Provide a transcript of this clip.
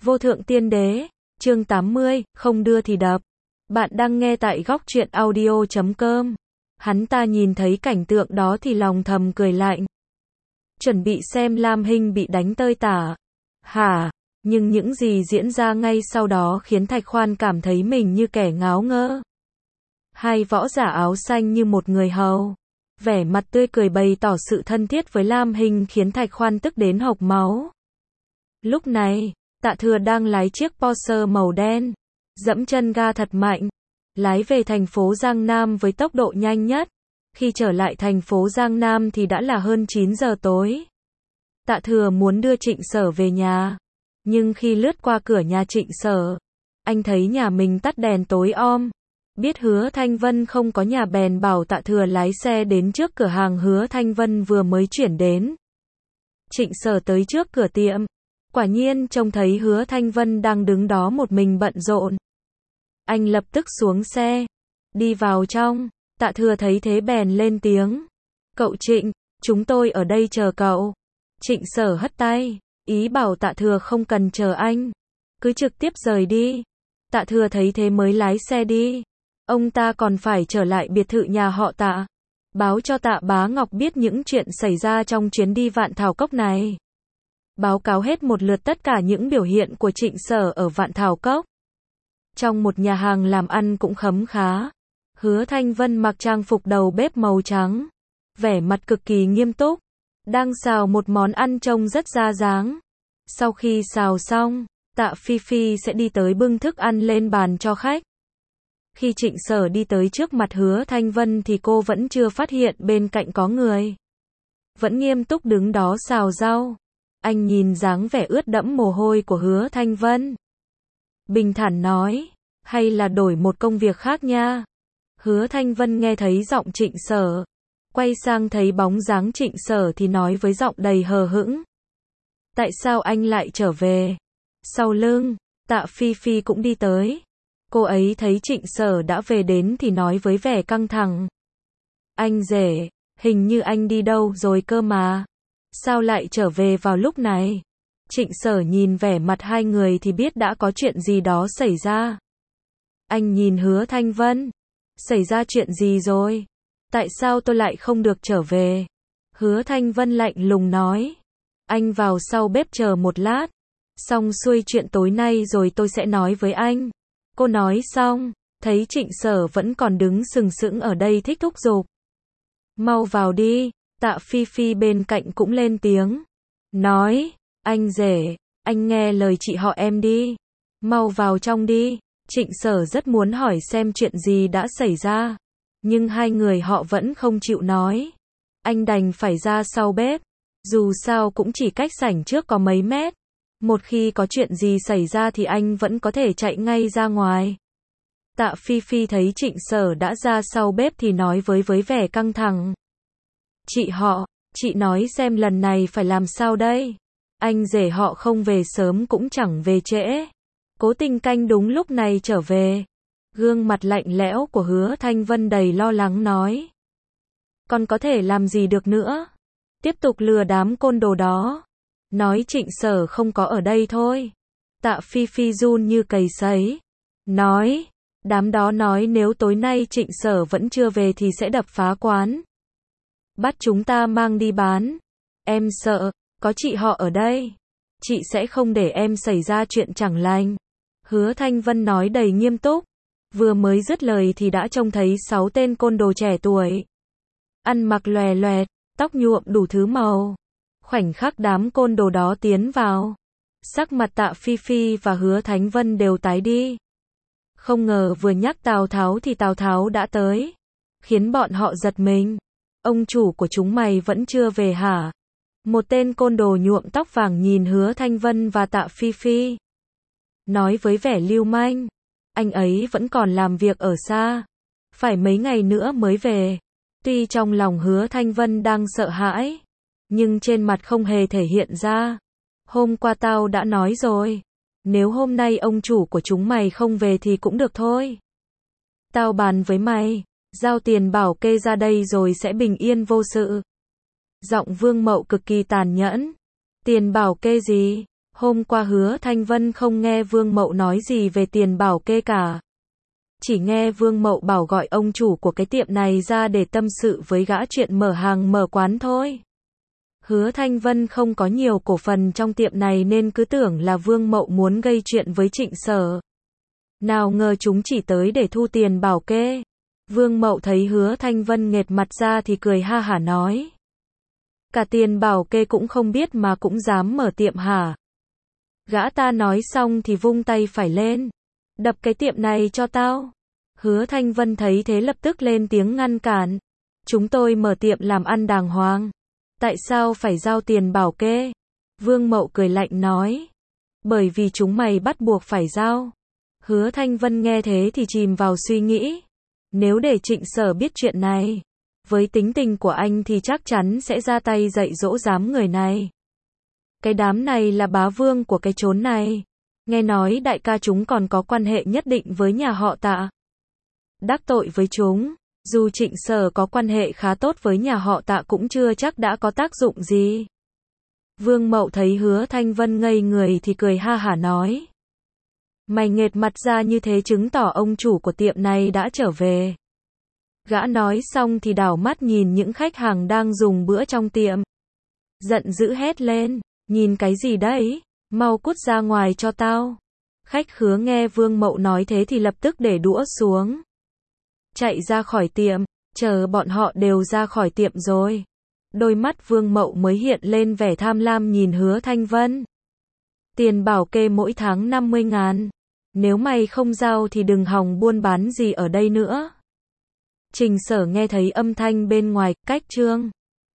Vô thượng tiên đế, chương 80, không đưa thì đập. Bạn đang nghe tại góc truyện audio.com. Hắn ta nhìn thấy cảnh tượng đó thì lòng thầm cười lạnh. Chuẩn bị xem Lam Hinh bị đánh tơi tả. Hả? Nhưng những gì diễn ra ngay sau đó khiến Thạch Khoan cảm thấy mình như kẻ ngáo ngơ. Hai võ giả áo xanh như một người hầu. Vẻ mặt tươi cười bày tỏ sự thân thiết với Lam Hinh khiến Thạch Khoan tức đến hộc máu. Lúc này, Tạ Thừa đang lái chiếc Porsche màu đen, dẫm chân ga thật mạnh, lái về thành phố Giang Nam với tốc độ nhanh nhất. Khi trở lại thành phố Giang Nam thì đã là hơn 9 giờ tối. Tạ Thừa muốn đưa Trịnh Sở về nhà, nhưng khi lướt qua cửa nhà Trịnh Sở, anh thấy nhà mình tắt đèn tối om. Biết Hứa Thanh Vân không có nhà bèn bảo Tạ Thừa lái xe đến trước cửa hàng Hứa Thanh Vân vừa mới chuyển đến. Trịnh Sở tới trước cửa tiệm, quả nhiên trông thấy Hứa Thanh Vân đang đứng đó một mình bận rộn. Anh lập tức xuống xe, đi vào trong. Tạ Thừa thấy thế bèn lên tiếng. Cậu Trịnh, chúng tôi ở đây chờ cậu. Trịnh Sở hất tay, ý bảo Tạ Thừa không cần chờ anh, cứ trực tiếp rời đi. Tạ Thừa thấy thế mới lái xe đi. Ông ta còn phải trở lại biệt thự nhà họ Tạ, báo cho Tạ Bá Ngọc biết những chuyện xảy ra trong chuyến đi Vạn Thảo Cốc này. Báo cáo hết một lượt tất cả những biểu hiện của Trịnh Sở ở Vạn Thảo Cốc. Trong một nhà hàng làm ăn cũng khấm khá, Hứa Thanh Vân mặc trang phục đầu bếp màu trắng, vẻ mặt cực kỳ nghiêm túc, đang xào một món ăn trông rất ra dáng. Sau khi xào xong, Tạ Phi Phi sẽ đi tới bưng thức ăn lên bàn cho khách. Khi Trịnh Sở đi tới trước mặt Hứa Thanh Vân thì cô vẫn chưa phát hiện bên cạnh có người. Vẫn nghiêm túc đứng đó xào rau. Anh nhìn dáng vẻ ướt đẫm mồ hôi của Hứa Thanh Vân, bình thản nói, hay là đổi một công việc khác nha. Hứa Thanh Vân nghe thấy giọng Trịnh Sở, quay sang thấy bóng dáng Trịnh Sở thì nói với giọng đầy hờ hững. Tại sao anh lại trở về? Sau lưng, Tạ Phi Phi cũng đi tới. Cô ấy thấy Trịnh Sở đã về đến thì nói với vẻ căng thẳng. Anh rể, hình như anh đi đâu rồi cơ mà. Sao lại trở về vào lúc này? Trịnh Sở nhìn vẻ mặt hai người thì biết đã có chuyện gì đó xảy ra. Anh nhìn Hứa Thanh Vân. Xảy ra chuyện gì rồi? Tại sao tôi lại không được trở về? Hứa Thanh Vân lạnh lùng nói. Anh vào sau bếp chờ một lát. Xong xuôi chuyện tối nay rồi tôi sẽ nói với anh. Cô nói xong, thấy Trịnh Sở vẫn còn đứng sừng sững ở đây thích thúc giục. Mau vào đi. Tạ Phi Phi bên cạnh cũng lên tiếng. Nói, anh rể, anh nghe lời chị họ em đi. Mau vào trong đi. Trịnh Sở rất muốn hỏi xem chuyện gì đã xảy ra, nhưng hai người họ vẫn không chịu nói. Anh đành phải ra sau bếp. Dù sao cũng chỉ cách sảnh trước có mấy mét. Một khi có chuyện gì xảy ra thì anh vẫn có thể chạy ngay ra ngoài. Tạ Phi Phi thấy Trịnh Sở đã ra sau bếp thì nói với vẻ căng thẳng. Chị họ, chị nói xem lần này phải làm sao đây? Anh rể họ không về sớm cũng chẳng về trễ. Cố tình canh đúng lúc này trở về. Gương mặt lạnh lẽo của Hứa Thanh Vân đầy lo lắng nói. Còn có thể làm gì được nữa? Tiếp tục lừa đám côn đồ đó. Nói Trịnh Sở không có ở đây thôi. Tạ Phi Phi run như cầy sấy. Nói, đám đó nói nếu tối nay Trịnh Sở vẫn chưa về thì sẽ đập phá quán. Bắt chúng ta mang đi bán. Em sợ, có chị họ ở đây. Chị sẽ không để em xảy ra chuyện chẳng lành. Hứa Thanh Vân nói đầy nghiêm túc. Vừa mới dứt lời thì đã trông thấy 6 tên côn đồ trẻ tuổi. Ăn mặc lòe loẹt, tóc nhuộm đủ thứ màu. Khoảnh khắc đám côn đồ đó tiến vào, sắc mặt Tạ Phi Phi và Hứa Thanh Vân đều tái đi. Không ngờ vừa nhắc Tào Tháo thì Tào Tháo đã tới, khiến bọn họ giật mình. Ông chủ của chúng mày vẫn chưa về hả? Một tên côn đồ nhuộm tóc vàng nhìn Hứa Thanh Vân và Tạ Phi Phi, nói với vẻ lưu manh. Anh ấy vẫn còn làm việc ở xa, phải mấy ngày nữa mới về. Tuy trong lòng Hứa Thanh Vân đang sợ hãi, nhưng trên mặt không hề thể hiện ra. Hôm qua tao đã nói rồi, nếu hôm nay ông chủ của chúng mày không về thì cũng được thôi. Tao bàn với mày, giao tiền bảo kê ra đây rồi sẽ bình yên vô sự. Giọng Vương Mậu cực kỳ tàn nhẫn. Tiền bảo kê gì? Hôm qua Hứa Thanh Vân không nghe Vương Mậu nói gì về tiền bảo kê cả. Chỉ nghe Vương Mậu bảo gọi ông chủ của cái tiệm này ra để tâm sự với gã chuyện mở hàng mở quán thôi. Hứa Thanh Vân không có nhiều cổ phần trong tiệm này nên cứ tưởng là Vương Mậu muốn gây chuyện với Trịnh Sở. Nào ngờ chúng chỉ tới để thu tiền bảo kê. Vương Mậu thấy Hứa Thanh Vân nghệt mặt ra thì cười ha hả nói. Cả tiền bảo kê cũng không biết mà cũng dám mở tiệm hả? Gã ta nói xong thì vung tay phải lên. Đập cái tiệm này cho tao. Hứa Thanh Vân thấy thế lập tức lên tiếng ngăn cản. Chúng tôi mở tiệm làm ăn đàng hoàng. Tại sao phải giao tiền bảo kê? Vương Mậu cười lạnh nói. Bởi vì chúng mày bắt buộc phải giao. Hứa Thanh Vân nghe thế thì chìm vào suy nghĩ. Nếu để Trịnh Sở biết chuyện này, với tính tình của anh thì chắc chắn sẽ ra tay dạy dỗ dám người này. Cái đám này là bá vương của cái chốn này. Nghe nói đại ca chúng còn có quan hệ nhất định với nhà họ Tạ. Đắc tội với chúng, dù Trịnh Sở có quan hệ khá tốt với nhà họ Tạ cũng chưa chắc đã có tác dụng gì. Vương Mậu thấy Hứa Thanh Vân ngây người thì cười ha hả nói. Mày nghệt mặt ra như thế chứng tỏ ông chủ của tiệm này đã trở về. Gã nói xong thì đảo mắt nhìn những khách hàng đang dùng bữa trong tiệm. Giận dữ hét lên, nhìn cái gì đấy, mau cút ra ngoài cho tao. Khách khứa nghe Vương Mậu nói thế thì lập tức để đũa xuống. Chạy ra khỏi tiệm, chờ bọn họ đều ra khỏi tiệm rồi. Đôi mắt Vương Mậu mới hiện lên vẻ tham lam nhìn Hứa Thanh Vân. Tiền bảo kê mỗi tháng 50.000. Nếu mày không giao thì đừng hòng buôn bán gì ở đây nữa. Trịnh Sở nghe thấy âm thanh bên ngoài, cách trương.